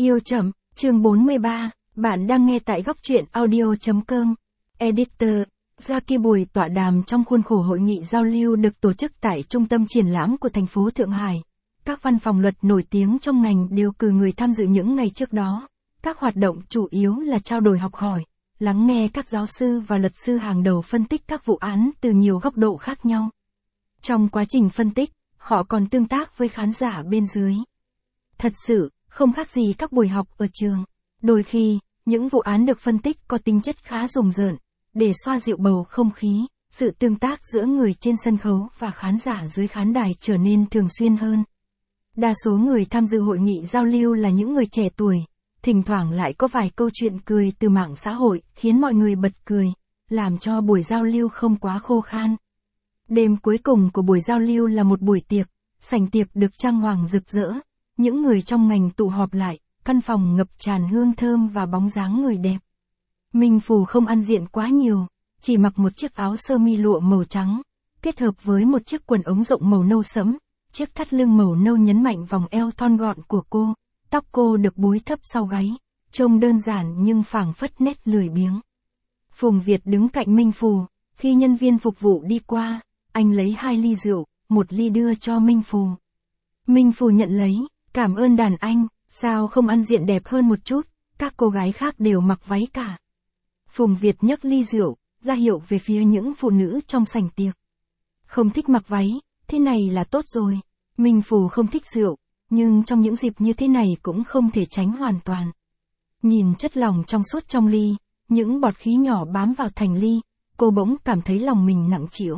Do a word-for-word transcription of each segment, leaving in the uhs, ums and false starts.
Yêu chậm, chương bốn mươi ba, bạn đang nghe tại góc truyện audio chấm com. Editor, ra kia buổi tọa đàm trong khuôn khổ hội nghị giao lưu được tổ chức tại Trung tâm Triển lãm của thành phố Thượng Hải. Các văn phòng luật nổi tiếng trong ngành đều cử người tham dự những ngày trước đó. Các hoạt động chủ yếu là trao đổi học hỏi, lắng nghe các giáo sư và luật sư hàng đầu phân tích các vụ án từ nhiều góc độ khác nhau. Trong quá trình phân tích, họ còn tương tác với khán giả bên dưới. Thật sự, không khác gì các buổi học ở trường. Đôi khi, những vụ án được phân tích có tính chất khá rùng rợn, để xoa dịu bầu không khí, sự tương tác giữa người trên sân khấu và khán giả dưới khán đài trở nên thường xuyên hơn. Đa số người tham dự hội nghị giao lưu là những người trẻ tuổi, thỉnh thoảng lại có vài câu chuyện cười từ mạng xã hội khiến mọi người bật cười, làm cho buổi giao lưu không quá khô khan. Đêm cuối cùng của buổi giao lưu là một buổi tiệc, sảnh tiệc được trang hoàng rực rỡ, những người trong ngành tụ họp lại, căn phòng ngập tràn hương thơm và bóng dáng người đẹp. Minh Phù không ăn diện quá nhiều, chỉ mặc một chiếc áo sơ mi lụa màu trắng, kết hợp với một chiếc quần ống rộng màu nâu sẫm, chiếc thắt lưng màu nâu nhấn mạnh vòng eo thon gọn của cô, tóc cô được búi thấp sau gáy, trông đơn giản nhưng phảng phất nét lười biếng. Phùng Việt đứng cạnh Minh Phù, khi nhân viên phục vụ đi qua, anh lấy hai ly rượu, một ly đưa cho Minh Phù. Minh Phù nhận lấy, cảm ơn đàn anh, sao không ăn diện đẹp hơn một chút, các cô gái khác đều mặc váy cả. Phùng Việt nhấc ly rượu, ra hiệu về phía những phụ nữ trong sảnh tiệc. Không thích mặc váy, thế này là tốt rồi. Minh Phù không thích rượu, nhưng trong những dịp như thế này cũng không thể tránh hoàn toàn. Nhìn chất lỏng trong suốt trong ly, những bọt khí nhỏ bám vào thành ly, cô bỗng cảm thấy lòng mình nặng trĩu.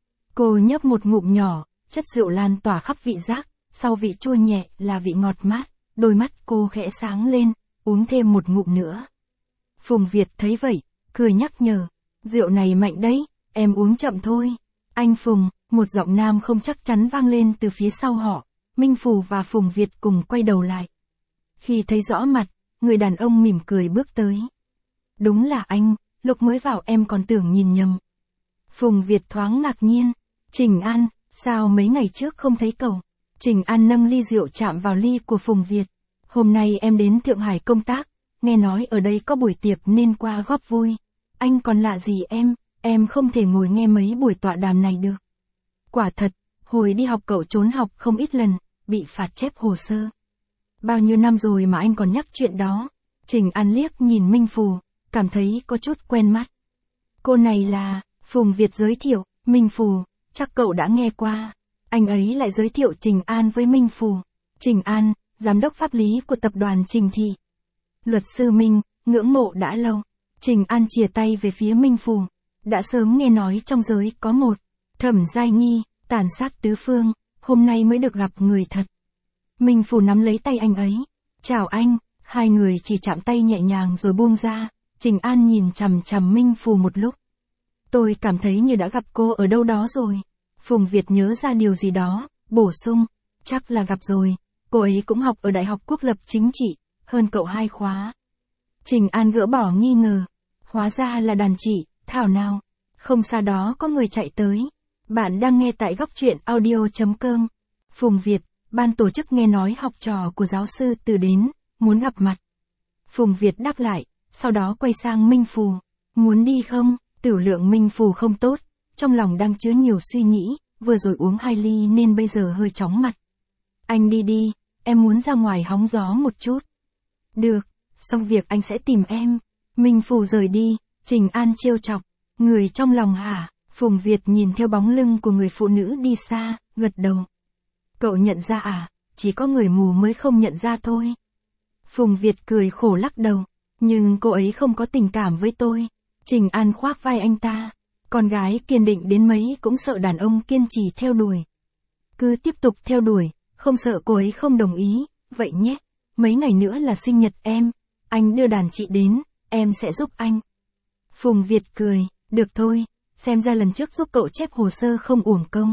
Cô nhấp một ngụm nhỏ, chất rượu lan tỏa khắp vị giác, sau vị chua nhẹ là vị ngọt mát, đôi mắt cô khẽ sáng lên, uống thêm một ngụm nữa. Phùng Việt thấy vậy, cười nhắc nhở, rượu này mạnh đấy, em uống chậm thôi. Anh Phùng, một giọng nam không chắc chắn vang lên từ phía sau họ. Minh Phù và Phùng Việt cùng quay đầu lại. Khi thấy rõ mặt, người đàn ông mỉm cười bước tới. Đúng là anh, lúc mới vào em còn tưởng nhìn nhầm. Phùng Việt thoáng ngạc nhiên. Trình An, sao mấy ngày trước không thấy cậu? Trình An nâng ly rượu chạm vào ly của Phùng Việt. Hôm nay em đến Thượng Hải công tác, nghe nói ở đây có buổi tiệc nên qua góp vui. Anh còn lạ gì em, em không thể ngồi nghe mấy buổi tọa đàm này được. Quả thật, hồi đi học cậu trốn học không ít lần, bị phạt chép hồ sơ. Bao nhiêu năm rồi mà anh còn nhắc chuyện đó. Trình An liếc nhìn Minh Phù, cảm thấy có chút quen mắt. Cô này là, Phùng Việt giới thiệu, Minh Phù, chắc cậu đã nghe qua. Anh ấy lại giới thiệu Trình An với Minh Phù. Trình An, giám đốc pháp lý của tập đoàn Trình Thị. Luật sư Minh, ngưỡng mộ đã lâu. Trình An chìa tay về phía Minh Phù. Đã sớm nghe nói trong giới có một Thẩm Giai Nghi, tàn sát tứ phương, hôm nay mới được gặp người thật. Minh Phù nắm lấy tay anh ấy. Chào anh, hai người chỉ chạm tay nhẹ nhàng rồi buông ra. Trình An nhìn chằm chằm Minh Phù một lúc. Tôi cảm thấy như đã gặp cô ở đâu đó rồi. Phùng Việt nhớ ra điều gì đó, bổ sung, chắc là gặp rồi, cô ấy cũng học ở Đại học Quốc lập Chính trị, hơn cậu hai khóa. Trình An gỡ bỏ nghi ngờ, hóa ra là đàn chị, thảo nào, không xa đó có người chạy tới. Bạn đang nghe tại góc truyện audio chấm com. Phùng Việt, ban tổ chức nghe nói học trò của giáo sư Từ đến, muốn gặp mặt. Phùng Việt đáp lại, sau đó quay sang Minh Phù, muốn đi không? Tửu lượng Minh Phù không tốt, trong lòng đang chứa nhiều suy nghĩ, vừa rồi uống hai ly nên bây giờ hơi chóng mặt. Anh đi đi, em muốn ra ngoài hóng gió một chút. Được, xong việc anh sẽ tìm em. Minh Phù rời đi, Trình An trêu chọc, người trong lòng hả? Phùng Việt nhìn theo bóng lưng của người phụ nữ đi xa, gật đầu. Cậu nhận ra à, chỉ có người mù mới không nhận ra thôi. Phùng Việt cười khổ lắc đầu, nhưng cô ấy không có tình cảm với tôi. Trình An khoác vai anh ta. Con gái kiên định đến mấy cũng sợ đàn ông kiên trì theo đuổi. Cứ tiếp tục theo đuổi, không sợ cô ấy không đồng ý, vậy nhé. Mấy ngày nữa là sinh nhật em, anh đưa đàn chị đến, em sẽ giúp anh. Phùng Việt cười, được thôi, xem ra lần trước giúp cậu chép hồ sơ không uổng công.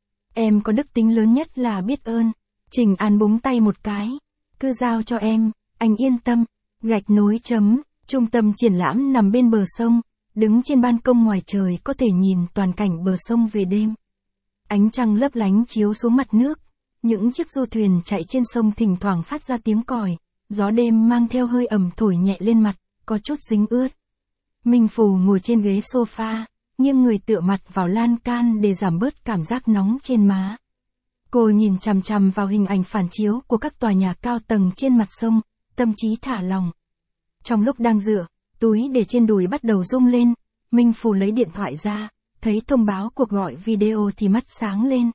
Em có đức tính lớn nhất là biết ơn. Trình An búng tay một cái, cứ giao cho em, anh yên tâm. Gạch nối chấm, trung tâm triển lãm nằm bên bờ sông. Đứng trên ban công ngoài trời có thể nhìn toàn cảnh bờ sông về đêm. Ánh trăng lấp lánh chiếu xuống mặt nước, những chiếc du thuyền chạy trên sông thỉnh thoảng phát ra tiếng còi, gió đêm mang theo hơi ẩm thổi nhẹ lên mặt, có chút dính ướt. Minh Phù ngồi trên ghế sofa, nghiêng người tựa mặt vào lan can để giảm bớt cảm giác nóng trên má. Cô nhìn chằm chằm vào hình ảnh phản chiếu của các tòa nhà cao tầng trên mặt sông, tâm trí thả lỏng. Trong lúc đang dựa, túi để trên đùi bắt đầu rung lên, Minh Phù lấy điện thoại ra, thấy thông báo cuộc gọi video thì mắt sáng lên.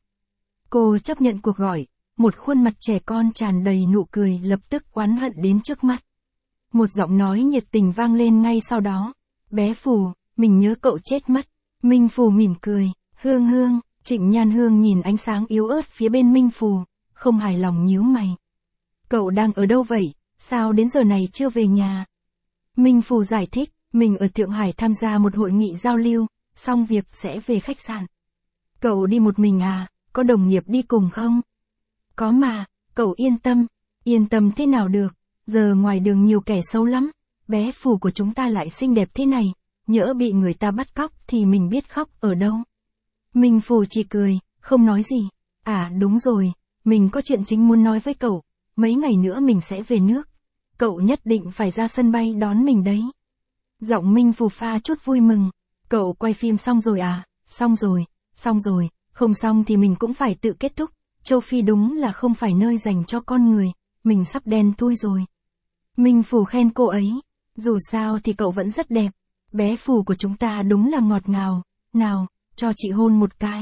Cô chấp nhận cuộc gọi, một khuôn mặt trẻ con tràn đầy nụ cười lập tức oán hận đến trước mắt. Một giọng nói nhiệt tình vang lên ngay sau đó. Bé Phù, mình nhớ cậu chết mất. Minh Phù mỉm cười. Hương Hương, Trịnh Nhan Hương nhìn ánh sáng yếu ớt phía bên Minh Phù, không hài lòng nhíu mày. Cậu đang ở đâu vậy, sao đến giờ này chưa về nhà? Minh Phù giải thích, mình ở Thượng Hải tham gia một hội nghị giao lưu, xong việc sẽ về khách sạn. Cậu đi một mình à, có đồng nghiệp đi cùng không? Có mà, cậu yên tâm. Yên tâm thế nào được, giờ ngoài đường nhiều kẻ xấu lắm, bé Phù của chúng ta lại xinh đẹp thế này, nhỡ bị người ta bắt cóc thì mình biết khóc ở đâu. Minh Phù chỉ cười, không nói gì. À đúng rồi, mình có chuyện chính muốn nói với cậu, mấy ngày nữa mình sẽ về nước. Cậu nhất định phải ra sân bay đón mình đấy. Giọng Minh Phù pha chút vui mừng. Cậu quay phim xong rồi à? Xong rồi, xong rồi, không xong thì mình cũng phải tự kết thúc. Châu Phi đúng là không phải nơi dành cho con người, mình sắp đen thui rồi. Minh Phù khen cô ấy, dù sao thì cậu vẫn rất đẹp. Bé Phù của chúng ta đúng là ngọt ngào, nào, cho chị hôn một cái.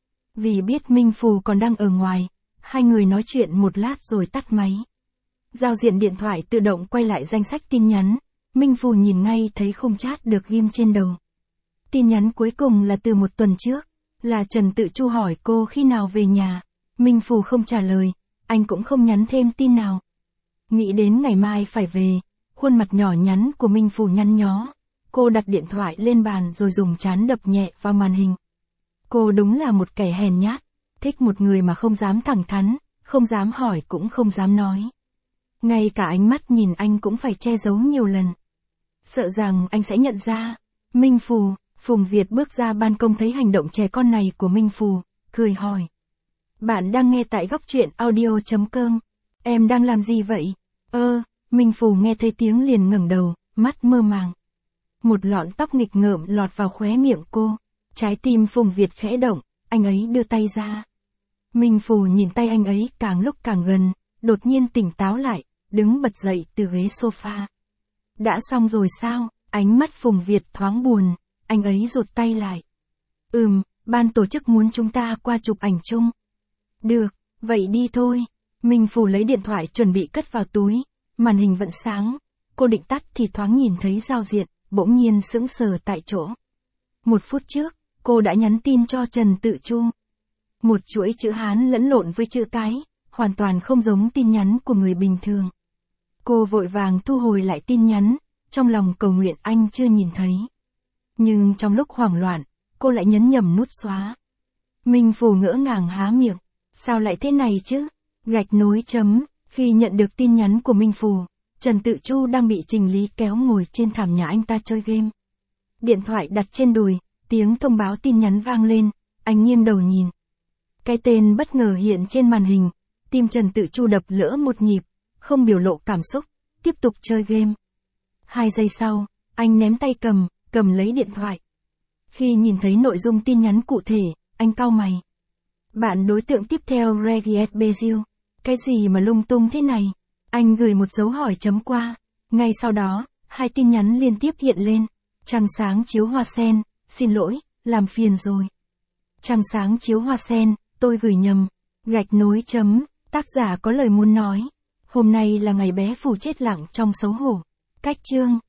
Vì biết Minh Phù còn đang ở ngoài, hai người nói chuyện một lát rồi tắt máy. Giao diện điện thoại tự động quay lại danh sách tin nhắn, Minh Phù nhìn ngay thấy khung chat được ghim trên đầu. Tin nhắn cuối cùng là từ một tuần trước, là Trần Tự Chu hỏi cô khi nào về nhà. Minh Phù không trả lời, anh cũng không nhắn thêm tin nào. Nghĩ đến ngày mai phải về, khuôn mặt nhỏ nhắn của Minh Phù nhăn nhó. Cô đặt điện thoại lên bàn rồi dùng trán đập nhẹ vào màn hình. Cô đúng là một kẻ hèn nhát, thích một người mà không dám thẳng thắn, không dám hỏi cũng không dám nói. Ngay cả ánh mắt nhìn anh cũng phải che giấu nhiều lần. Sợ rằng anh sẽ nhận ra. Minh Phù, Phùng Việt bước ra ban công thấy hành động trẻ con này của Minh Phù, cười hỏi. Bạn đang nghe tại góc truyện audio chấm com. Em đang làm gì vậy? Ơ, Minh Phù nghe thấy tiếng liền ngẩng đầu, mắt mơ màng. Một lọn tóc nghịch ngợm lọt vào khóe miệng cô. Trái tim Phùng Việt khẽ động, anh ấy đưa tay ra. Minh Phù nhìn tay anh ấy càng lúc càng gần, đột nhiên tỉnh táo lại, đứng bật dậy từ ghế sofa. Đã xong rồi sao? Ánh mắt Phùng Việt thoáng buồn, anh ấy rụt tay lại. Ừm, ban tổ chức muốn chúng ta qua chụp ảnh chung. Được, vậy đi thôi. Minh Phù lấy điện thoại chuẩn bị cất vào túi, màn hình vẫn sáng. Cô định tắt thì thoáng nhìn thấy giao diện, bỗng nhiên sững sờ tại chỗ. Một phút trước, cô đã nhắn tin cho Trần Tự Chu. Một chuỗi chữ Hán lẫn lộn với chữ cái, hoàn toàn không giống tin nhắn của người bình thường. Cô vội vàng thu hồi lại tin nhắn, trong lòng cầu nguyện anh chưa nhìn thấy. Nhưng trong lúc hoảng loạn, cô lại nhấn nhầm nút xóa. Minh Phù ngỡ ngàng há miệng, sao lại thế này chứ? Gạch nối chấm, khi nhận được tin nhắn của Minh Phù, Trần Tự Chu đang bị Trình Lý kéo ngồi trên thảm nhà anh ta chơi game. Điện thoại đặt trên đùi, tiếng thông báo tin nhắn vang lên, anh nghiêng đầu nhìn. Cái tên bất ngờ hiện trên màn hình, tim Trần Tự Chu đập lỡ một nhịp, không biểu lộ cảm xúc, tiếp tục chơi game. Hai giây sau, anh ném tay cầm, cầm lấy điện thoại. Khi nhìn thấy nội dung tin nhắn cụ thể, anh cau mày. Bạn đối tượng tiếp theo Regiet Bezil. Cái gì mà lung tung thế này? Anh gửi một dấu hỏi chấm qua. Ngay sau đó, hai tin nhắn liên tiếp hiện lên. Trăng sáng chiếu hoa sen, xin lỗi, làm phiền rồi. Trăng sáng chiếu hoa sen, tôi gửi nhầm. Gạch nối chấm, tác giả có lời muốn nói. Hôm nay là ngày bé Phù chết lặng trong xấu hổ. Cách chương.